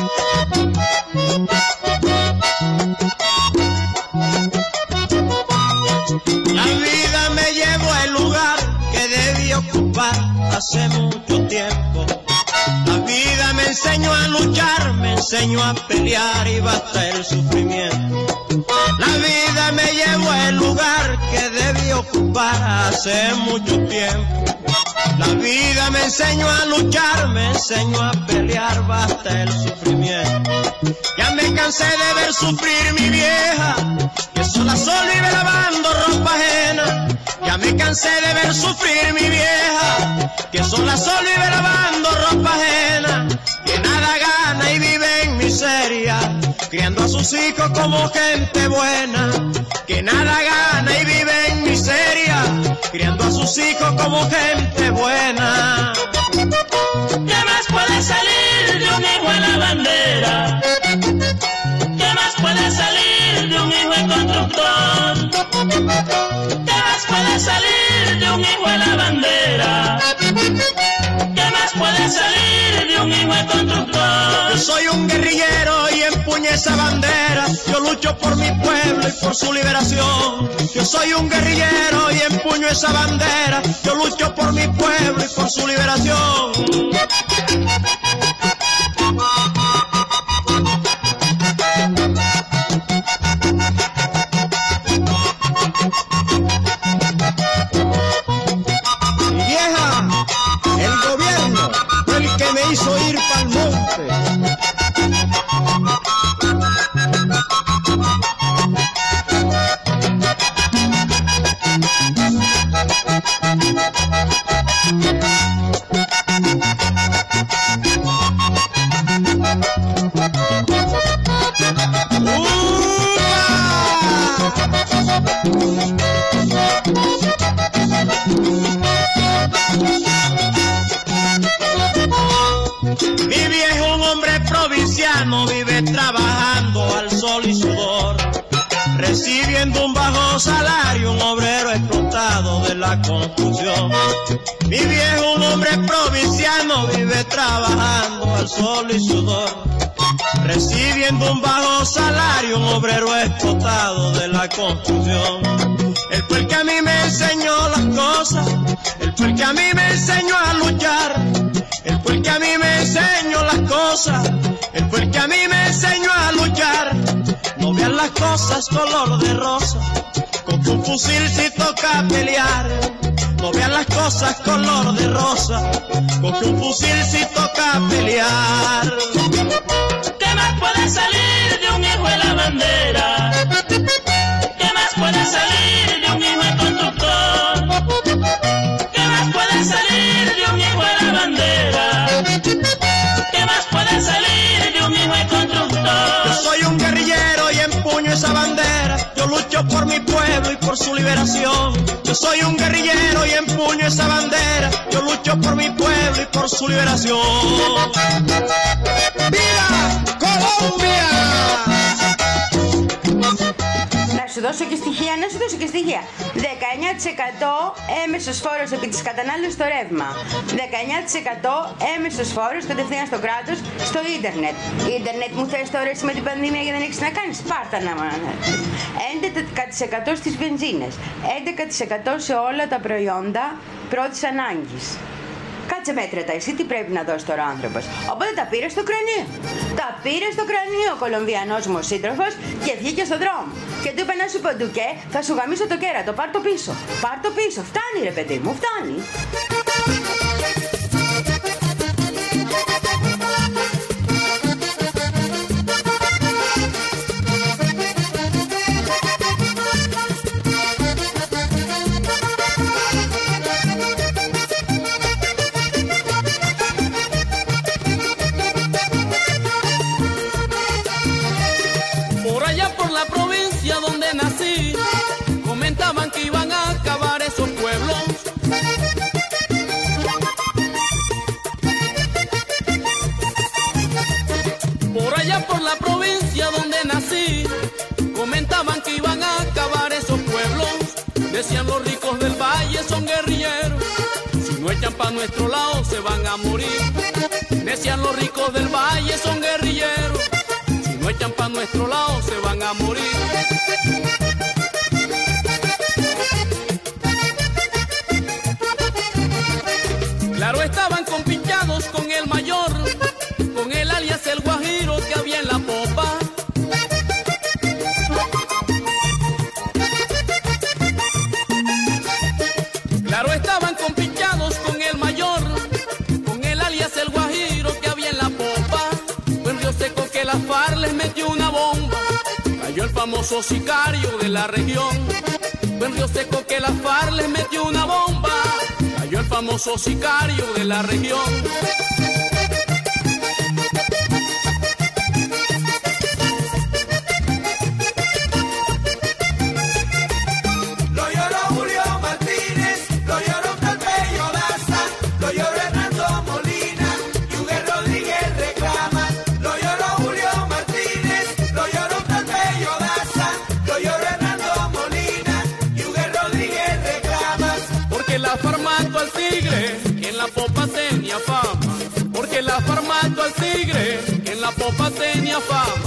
La vida me llevó al lugar que debí ocupar hace mucho tiempo. La vida me enseñó a luchar, me enseñó a pelear y basta el sufrimiento. La vida me llevó al lugar que debí ocupar hace mucho tiempo. La vida me enseñó a luchar, me enseñó a pelear, basta el sufrimiento. Ya me cansé de ver sufrir mi vieja, que sola sola vive lavando ropa ajena. Ya me cansé de ver sufrir mi vieja, que sola sola vive lavando ropa ajena. Que nada gana y vive en miseria, criando a sus hijos como gente buena. Que nada gana y vive en miseria, criando a sus hijos como gente buena. ¿Qué más puede salir de un hijo en la bandera? ¿Qué más puede salir de un hijo en constructor? ¿Qué más puede salir de un hijo en la bandera? puede salir de un hijo de constructor. Yo soy un guerrillero y empuño esa bandera. Yo lucho por mi pueblo y por su liberación. Yo soy un guerrillero y empuño esa bandera. Yo lucho por mi pueblo y por su liberación. Mi vieja, el gobierno fue el que me hizo ir pa'l monte. Mi viejo, un hombre provinciano, vive trabajando al sol y sudor, recibiendo un bajo salario, un obrero explotado de la construcción. Mi viejo, un hombre provinciano, vive trabajando al sol y sudor, recibiendo un bajo salario, un obrero explotado de la construcción. Él fue el que a mí me enseñó las cosas, él fue el que a mí me enseñó a luchar, él fue el que a mí me enseñó las cosas, él fue el que a mí me enseñó a luchar. No vean las cosas color de rosa, con tu fusil si toca pelear. No vean las cosas color de rosa, con tu fusil si toca pelear. ¿Qué más puede salir de un hijo de la bandera? ¿Qué más puede salir de un hijo de constructor? ¿Qué más puede salir de un hijo de la bandera? ¿Qué más puede salir de un hijo de constructor? Yo soy un guerrillero y empuño esa bandera. Yo lucho por mi pueblo y por su liberación. Yo soy un guerrillero y empuño esa bandera. Yo lucho por mi pueblo y por su liberación. ¡Viva Colombia! Να σου δώσω και στοιχεία, να σου δώσω και στοιχεία. δεκαεννιά τοις εκατό έμεσος φόρος επί της κατανάλωσης στο ρεύμα. δεκαεννιά τοις εκατό έμεσος φόρος κατευθείαν στο κράτος, στο ίντερνετ. Ίντερνετ μου θες τώρα εσύ με την πανδημία για να έχεις να κάνεις. Πάρτα να μάνα. έντεκα τοις εκατό στις βενζίνες. έντεκα τοις εκατό σε όλα τα προϊόντα πρώτης ανάγκης. Κάτσε μέτρετα, εσύ τι πρέπει να δώσει τώρα ο άνθρωπος. Οπότε τα πήρε στο κρανίο. Τα πήρε στο κρανίο ο Κολομβιανός μου σύντροφος και βγήκε στον δρόμο. Και του είπε να σου πω ντουκέ, θα σου γαμίσω το κέρατο, πάρ' το πίσω. Πάρ' το πίσω, φτάνει ρε παιδί μου, φτάνει. Comentaban que iban a acabar esos pueblos. Por allá por la provincia donde nací, comentaban que iban a acabar esos pueblos. Decían los ricos del valle son guerrilleros, si no echan pa' nuestro lado se van a morir. Decían los ricos del valle son guerrilleros, si no echan pa' nuestro lado se van a morir. Claro, estaban compinchados con el mayor, con el alias el guajiro que había en la popa. Claro, estaban compinchados con el mayor, con el alias el guajiro que había en la popa. Fue en Río Seco que la FARC les metió una bomba, cayó el famoso sicario de la región. Fue en Río Seco que la FARC les metió una bomba, cayó el famoso sicario de la región. Lo lloró Julio Martínez, lo lloró Calpeyo Daza, lo lloró Hernando Molina y Huguet Rodríguez reclama. Lo lloró Julio Martínez, lo lloró Calpeyo Daza, lo lloró Hernando Molina y Huguet Rodríguez reclama. Porque la FARC mató al tigre, que en la popa tenía fama. pa' tenía fama.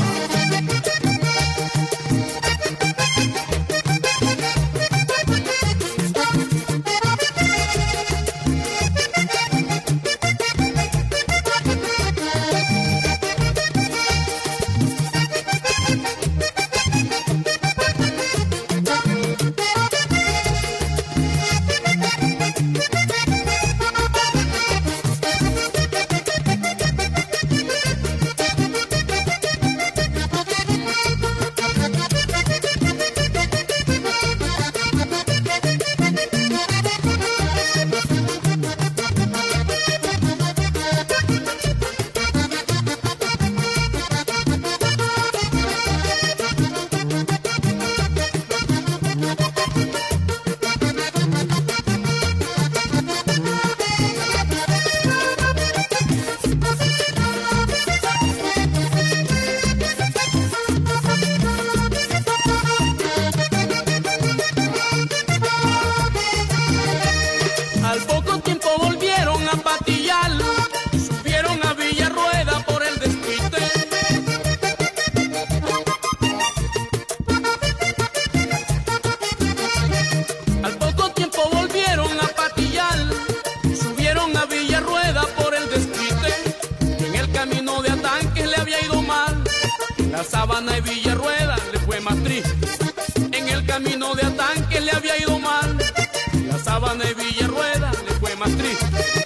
La Sabana y Villarrueda le fue más triste. En el camino de Atanque le había ido mal. La Sabana y Villarrueda le fue más triste.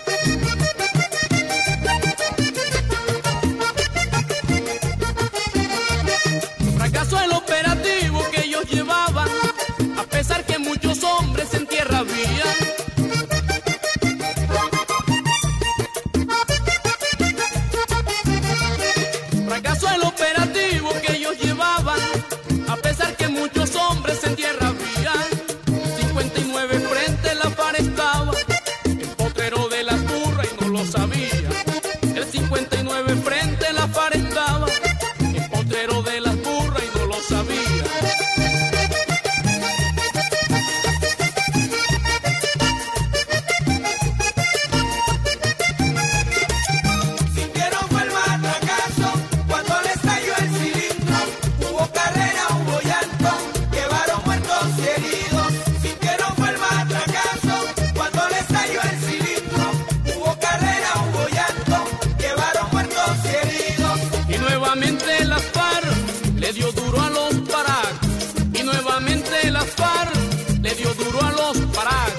Fracasó el operativo que ellos llevaban, a pesar que muchos hombres en tierra habían. Fracasó el operativo que ellos llevaban, a pesar que muchos hombres en tierra habían. cincuenta y nueve frente la FARC estaba, el potrero de las burras y no lo sabía. El cincuenta y nueve frente la FARC estaba, el potrero de las burras y no lo sabía. Le dio duro a los paracos, y nuevamente las FARC le dio duro a los paracos.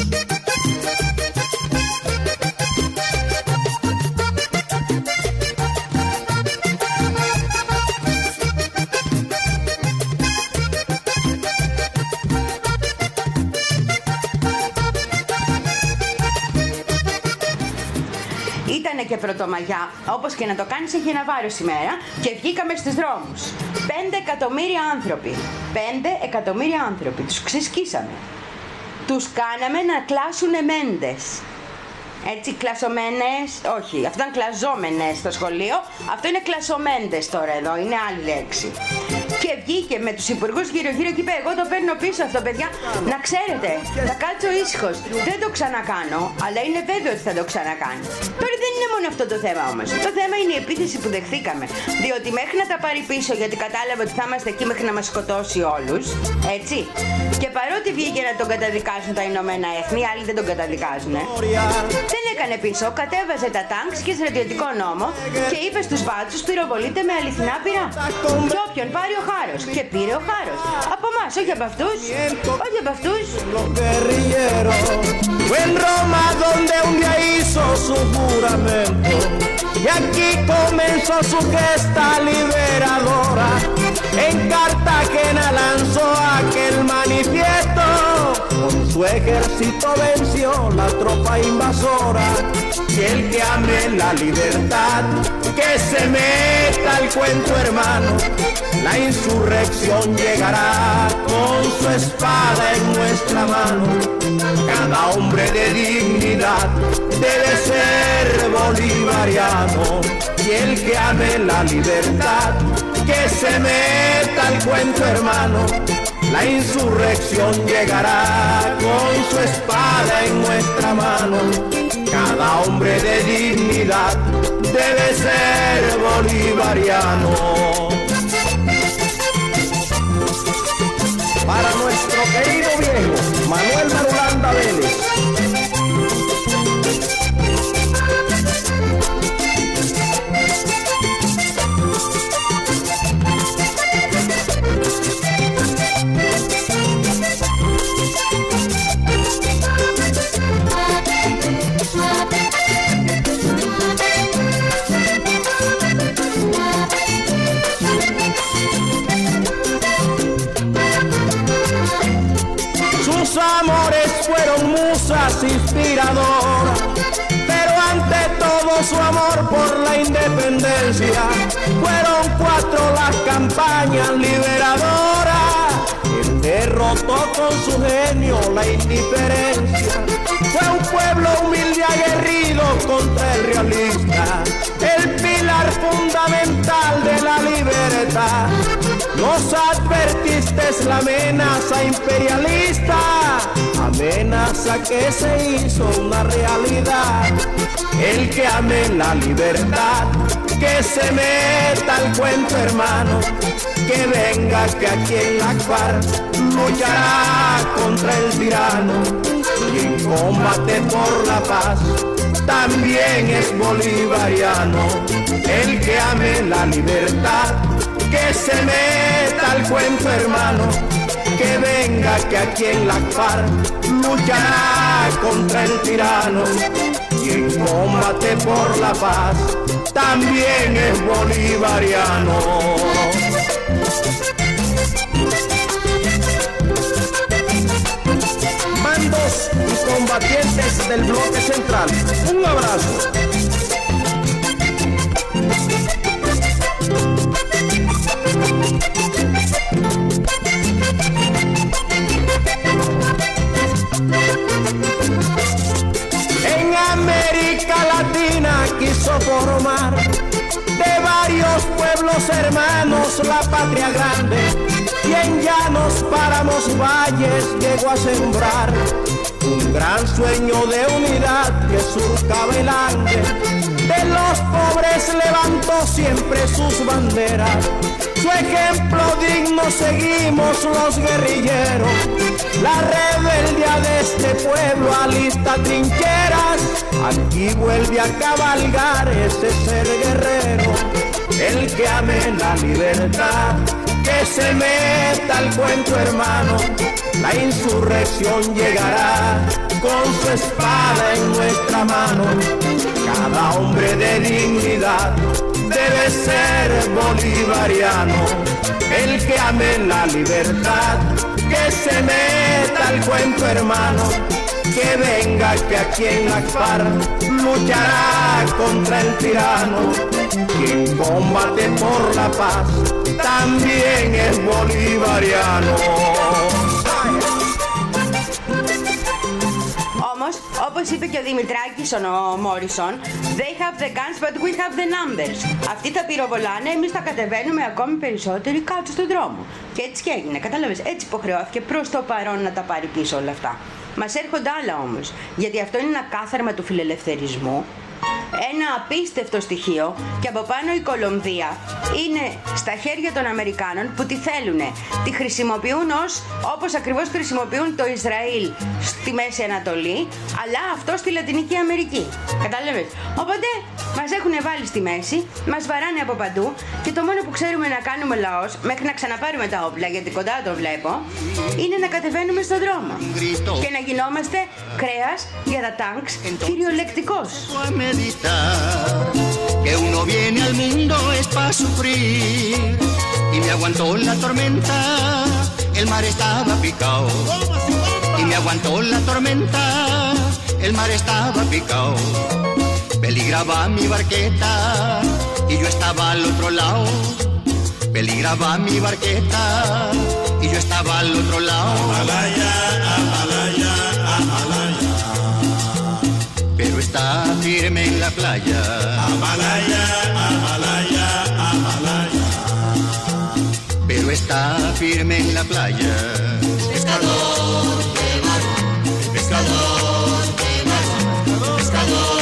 Ήτανε και Πρωτομαγιά, όπως και να το κάνεις έχει ένα βάρος ημέρα και βγήκαμε στους δρόμους. Πέντε εκατομμύρια άνθρωποι, πέντε εκατομμύρια άνθρωποι, τους ξεσκίσαμε. Τους κάναμε να κλάσουνε μέντες. Έτσι, κλασομένες, όχι, αυτό ήταν κλαζόμενες στο σχολείο, αυτό είναι κλασομέντες τώρα εδώ, είναι άλλη λέξη. Και βγήκε με τους υπουργούς γύρω-γύρω και είπε: εγώ το παίρνω πίσω αυτό, παιδιά. Να ξέρετε, θα κάτσω ήσυχος. Δεν το ξανακάνω, αλλά είναι βέβαιο ότι θα το ξανακάνω. Τώρα δεν είναι μόνο αυτό το θέμα όμως. Το θέμα είναι η επίθεση που δεχθήκαμε. Διότι μέχρι να τα πάρει πίσω, γιατί κατάλαβε ότι θα είμαστε εκεί μέχρι να μας σκοτώσει όλους, έτσι. Και παρότι βγήκε να τον καταδικάσουν τα Ηνωμένα Έθνη, άλλοι δεν τον καταδικάζουν. Δεν έκανε πίσω, κατέβαζε τα τάγκς και στρατιωτικό νόμο και είπε στους μπάτσους: πυροβολείτε με αληθινά πυρά. Και όποιον πάρει ο χάρος. Και πήρε ο χάρος. Από εμάς, όχι από αυτούς. Όχι από αυτούς. Fue en Roma donde un día hizo su juramento y aquí comenzó su gesta liberadora. En Cartagena lanzó aquel manifiesto, con su ejército venció la tropa invasora. Y el que ame la libertad, que se meta al cuento, hermano. La insurrección llegará con su espada en nuestra mano. Cada hombre de dignidad debe ser bolivariano. Y el que ame la libertad, que se meta al cuento, hermano. La insurrección llegará con su espada en nuestra mano. Cada hombre de dignidad debe ser bolivariano. Para nuestro querido viejo Manuel Marulanda Vélez. Sus amores fueron musas inspiradoras, pero ante todo su amor por la independencia fueron cuatro las campañas liberadoras. Él derrotó con su genio la indiferencia, fue un pueblo humilde aguerrido contra el realista, el pilar fundamental de la libertad. Nos advertiste la amenaza imperialista, amenaza que se hizo una realidad. El que ame la libertad, que se meta al cuento, hermano, que venga que aquí en la FARC luchará contra el tirano. Y en combate por la paz también es bolivariano. El que ame la libertad, que se meta al cuento, hermano, que venga que aquí en la FARC luchará contra el tirano. Y en combate por la paz también es bolivariano. Mandos y combatientes del bloque central, un abrazo. En América Latina quiso formar de varios pueblos hermanos la patria grande, y en llanos, páramos, valles llegó a sembrar un gran sueño de unidad que surcaba el ande. De los pobres levantó siempre sus banderas, su ejemplo digno seguimos los guerrilleros. La rebeldía de este pueblo alista trincheras, aquí vuelve a cabalgar ese ser guerrero. El que ame la libertad, que se meta al cuento, hermano, la insurrección llegará con su espada en nuestra mano. Cada hombre de dignidad debe ser bolivariano. El que ame la libertad, que se meta al cuento, hermano, que venga que aquí en la FARC luchará contra el tirano. Y en combate por la paz también es bolivariano. Όμως, όπως είπε και ο Δημητράκης ο Μόρισον, they have the guns but we have the numbers. Αυτοί τα πυροβολάνε, εμείς τα κατεβαίνουμε ακόμη περισσότεροι κάτω στον δρόμο. Και έτσι και έγινε, κατάλαβες, έτσι υποχρεώθηκε προς το παρόν να τα πάρει πίσω όλα αυτά. Μας έρχονται άλλα όμως, γιατί αυτό είναι ένα κάθαρμα του φιλελευθερισμού, ένα απίστευτο στοιχείο, και από πάνω η Κολομβία είναι στα χέρια των Αμερικάνων που τη θέλουνε. Τη χρησιμοποιούν ως, όπως ακριβώς χρησιμοποιούν το Ισραήλ στη Μέση Ανατολή, αλλά αυτό στη Λατινική Αμερική. Κατάλαβες. Οπότε μας έχουν βάλει στη μέση, μας βαράνε από παντού και το μόνο που ξέρουμε να κάνουμε λαός, μέχρι να ξαναπάρουμε τα όπλα, γιατί κοντά το βλέπω, είναι να κατεβαίνουμε στον δρόμο και να γινόμαστε κρέας για τα τάγκς κυριολεκτικός. Que uno viene al mundo es para sufrir, y me aguantó la tormenta, el mar estaba picado. Y me aguantó la tormenta, el mar estaba picado. Peligraba mi barqueta y yo estaba al otro lado. Peligraba mi barqueta y yo estaba al otro lado. Amalaya, Amalaya, Amalaya. Pero está firme en la playa. Amalaya, Amalaya, Amalaya. Pero está firme en la playa. Pescador de mar, pescador de mar, pescador.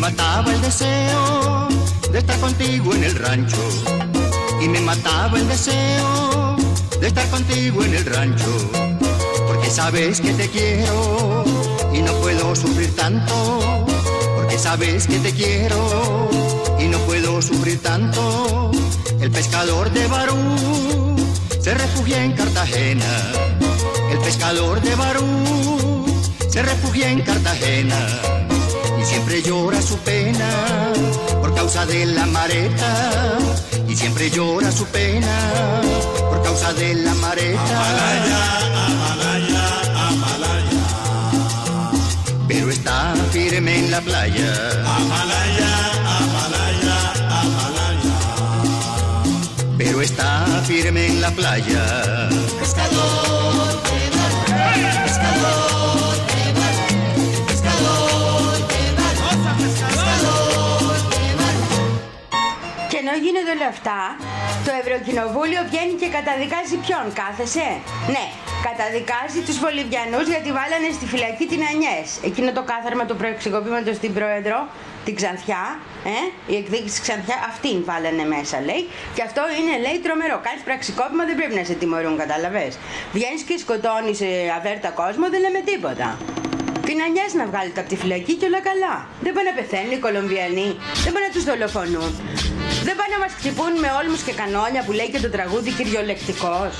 mataba el deseo de estar contigo en el rancho. Y me mataba el deseo de estar contigo en el rancho. Porque sabes que te quiero y no puedo sufrir tanto. Porque sabes que te quiero y no puedo sufrir tanto. El pescador de Barú se refugia en Cartagena. El pescador de Barú se refugia en Cartagena. Y siempre llora su pena por causa de la mareta. Y siempre llora su pena por causa de la mareta. Amalaya, Amalaya, Amalaya. Pero está firme en la playa. Amalaya, Amalaya, Amalaya. Pero está firme en la playa. Pescador de mar, pescador de mar, pescador de mar, pescador de mar. Και ενώ γίνονται όλα αυτά, το Ευρωκοινοβούλιο βγαίνει και καταδικάζει ποιον, κάθεσαι? Ναι, καταδικάζει τους Βολιβιανούς γιατί βάλανε στη φυλακή την Ανιές. Εκείνο το κάθαρμα του προεξηγοπήματος στην Πρόεδρο, την Ξανθιά, ε, η εκδίκηση Ξανθιά, αυτήν βάλανε μέσα, λέει. Και αυτό είναι, λέει, τρομερό. Κάνεις πραξικόπημα, δεν πρέπει να σε τιμωρούν, κατάλαβες. Βγαίνεις και σκοτώνεις ε, αβέρτα κόσμο, δεν λέμε τίποτα. Την Ανιές να βγάλετε από τη φυλακή και όλα καλά. Δεν πάνε να πεθαίνουν οι Κολομβιανοί, δεν πάνε να τους δολοφονούν. Δεν πάνε να μας χτυπούν με όλμους και κανόνια που λέει και το τραγούδι κυριολεκτικός.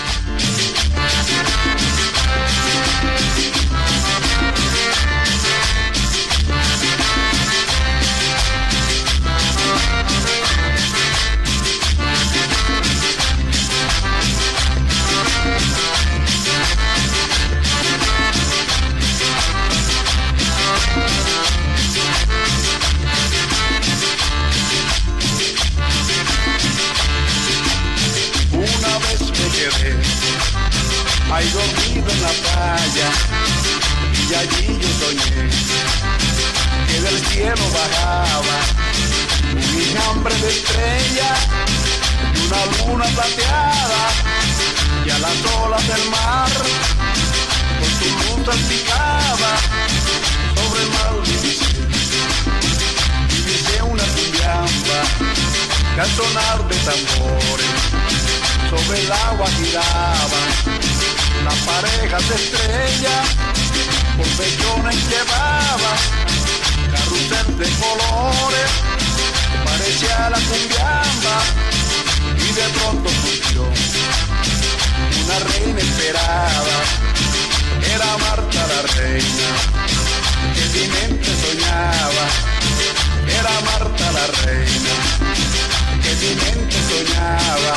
Una vez me quedé ahí dormido en la playa y allí yo soñé que del cielo bajaba un enjambre de estrellas y una luna plateada y a las olas del mar con su luz salpicaba sobre el mar divisé divisé una cumbiamba que al sonar de tambores sobre el agua giraban las parejas de estrellas, por pechones llevaban carrusel de colores, parecía la cumbiamba, y de pronto surgió una reina esperada, era Marta la reina, que mi mente soñaba, era Marta la reina, que mi mente soñaba.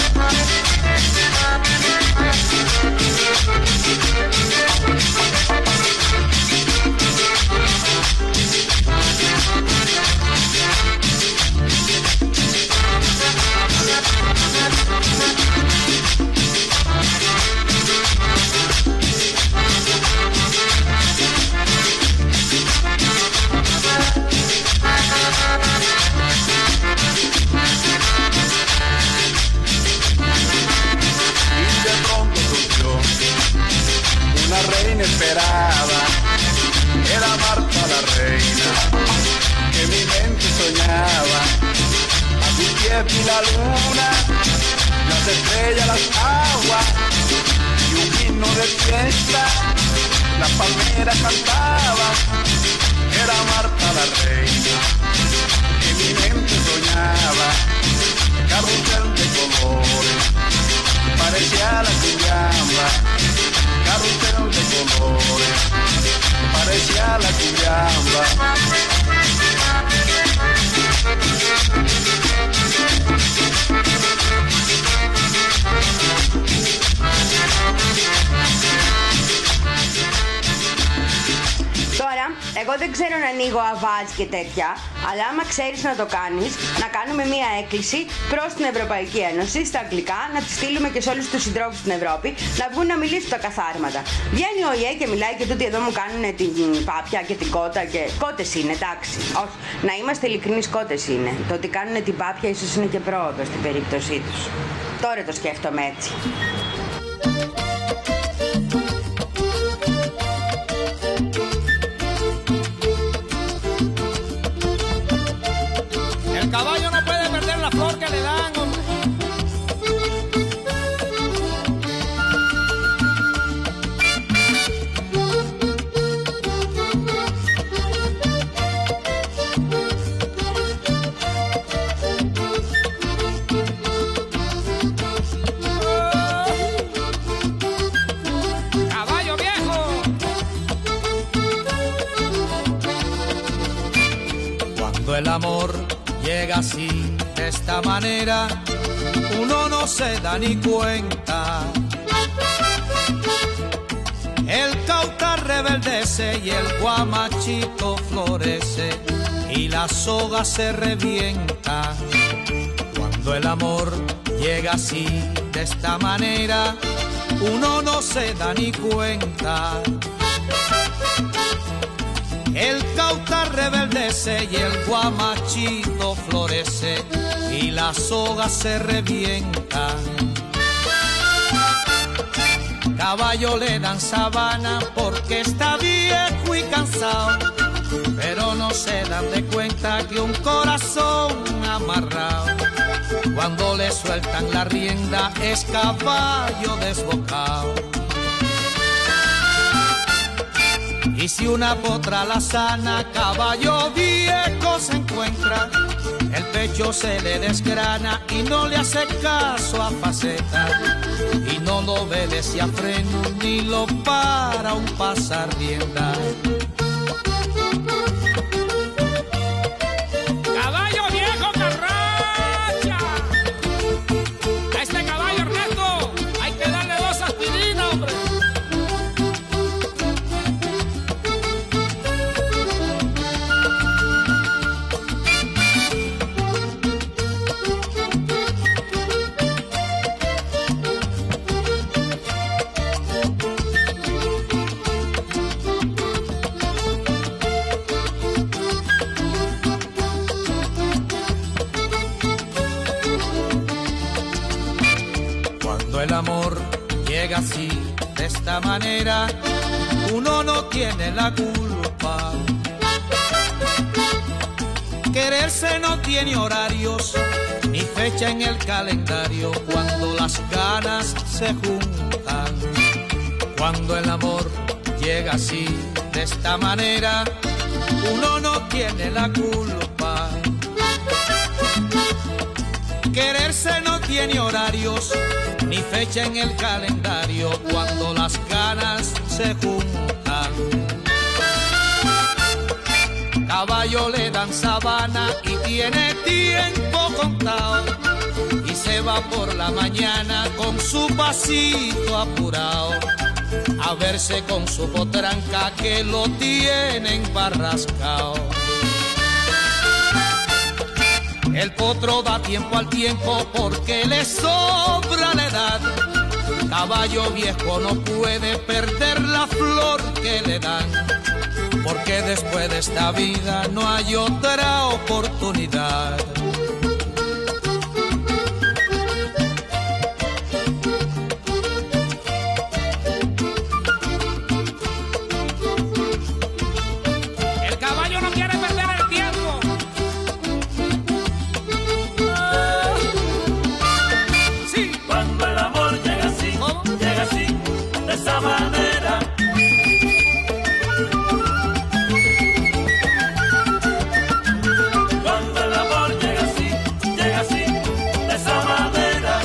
Una reina esperada, era Marta la reina, que mi mente soñaba, a sus pies vi la luna, las estrellas, las aguas, y un himno de fiesta, las palmeras cantaban, era Marta la reina, que mi mente soñaba, carrusel de colores, parecía la cumbiamba, carrusel de colores, parecía la cumbiamba. Τώρα, εγώ δεν ξέρω να ανοίγω αβάζ και τέτοια, αλλά άμα ξέρεις να το κάνεις, να κάνουμε μία έκκληση προς την Ευρωπαϊκή Ένωση στα αγγλικά, να τη στείλουμε και σε όλους τους συντρόφους στην Ευρώπη, να βγουν να μιλήσουν τα καθάρματα. Βγαίνει ο ΙΕ και μιλάει και τούτοι εδώ μου κάνουν την πάπια και την κότα και κότες είναι, εντάξει. Όχι, να είμαστε ειλικρινείς, κότες είναι. Το ότι κάνουν την πάπια ίσως είναι και πρόοδο στην περίπτωσή τους. Τώρα το σκέφτομαι έτσι. el amor llega así, de esta manera, uno no se da ni cuenta. El cauta rebeldece y el guamachito florece y la soga se revienta. Cuando el amor llega así, de esta manera, uno no se da ni cuenta. El cauta rebeldece y el guamachito florece y la soga se revienta. Caballo le dan sabana porque está viejo y cansado, pero no se dan de cuenta que un corazón amarrado, cuando le sueltan la rienda, es caballo desbocado. Y si una potra la sana, caballo viejo se encuentra, el pecho se le desgrana y no le hace caso a faceta, y no lo obedece a freno ni lo para un pasarrienda. ¡Caballo viejo carracha! A este caballo, Ernesto, hay que darle dos aspirinas, hombre. El amor llega así, de esta manera, uno no tiene la culpa. Quererse no tiene horarios ni fecha en el calendario, cuando las ganas se juntan. Cuando el amor llega así, de esta manera, uno no tiene la culpa. Quererse no tiene horarios ni fecha en el calendario, cuando las ganas se juntan. Caballo le dan sabana y tiene tiempo contado, y se va por la mañana con su pasito apurado a verse con su potranca que lo tienen barrascao. El potro da tiempo al tiempo porque le sobra la edad. Caballo viejo no puede perder la flor que le dan, porque después de esta vida no hay otra oportunidad. El caballo no quiere perder el tiempo. Cuando el amor llega así, ¿cómo? Llega así, de esa manera. Cuando el amor llega así, llega así, de esa manera.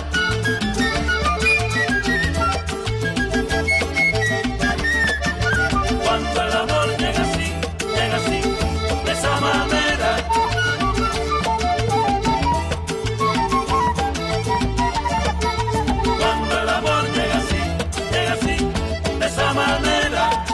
Cuando el amor llega así, llega así, de esa manera. Cuando el amor llega así, llega así, de esa manera.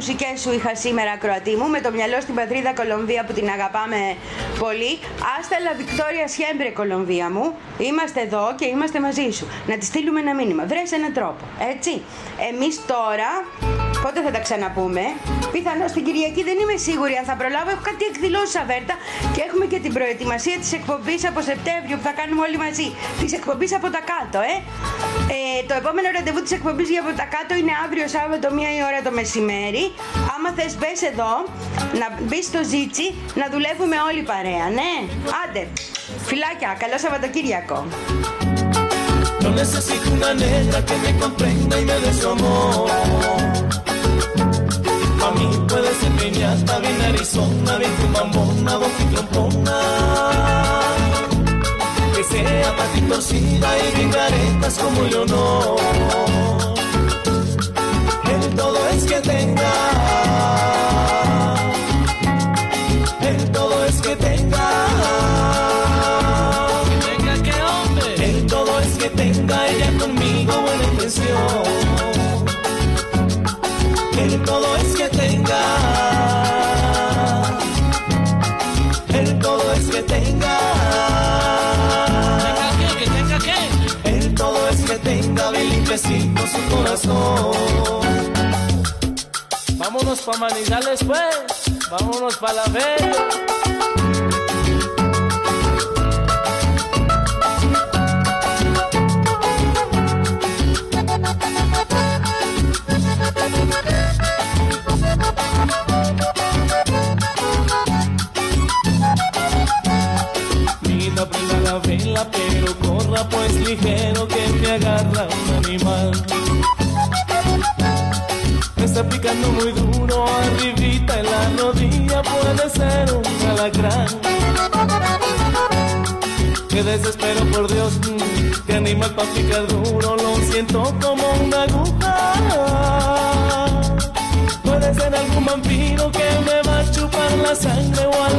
μουσικές σου είχα σήμερα, ακροατή μου, με το μυαλό στην πατρίδα Κολομβία που την αγαπάμε πολύ. Άστα la Victoria siempre, Κολομβία μου. Είμαστε εδώ και είμαστε μαζί σου. Να τη στείλουμε ένα μήνυμα. Βρες έναν τρόπο, έτσι. Εμείς τώρα, πότε θα τα ξαναπούμε? Πιθανώς την Κυριακή, δεν είμαι σίγουρη αν θα προλάβω. Έχω κάτι εκδηλώσεις, Αβέρτα, και έχουμε και την προετοιμασία της εκπομπής από Σεπτέμβριο που θα κάνουμε όλοι μαζί. Της εκπομπής από τα κάτω, ε. ε το επόμενο ραντεβού της εκπομπής για από τα κάτω είναι αύριο Σάββατο μία η ώρα το μεσημέρι. Άμα θες μπες εδώ, να μπεις στο Ζίτσι, να δουλεύουμε όλοι παρέα, ναι. Άντε, φιλάκια, καλό Σαββατοκύριακο. Yo necesito una negra que me comprenda y me dé su amor. A mí puede ser piñata, bien Arizona, bien cumbambona, boca y trompona. Que sea patín torcida y bien caretas como Leonor. El todo es que tenga, el todo es que tenga. Tenga ella conmigo buena intención. El todo es que tenga, el todo es que tenga. ¿Tenga qué? ¿Que tenga qué? El todo es que tenga bien limpiecito su corazón. Vámonos pa' Manizales pues, vámonos pa' La Bella. Prenda la vela, pero corra pues ligero que me agarra un animal. Me está picando muy duro, arribita en la rodilla puede ser un alacrán. Que desespero por Dios, que animal pa' picar duro, lo siento como una aguja. Puede ser algún vampiro que me va a chupar la sangre o algo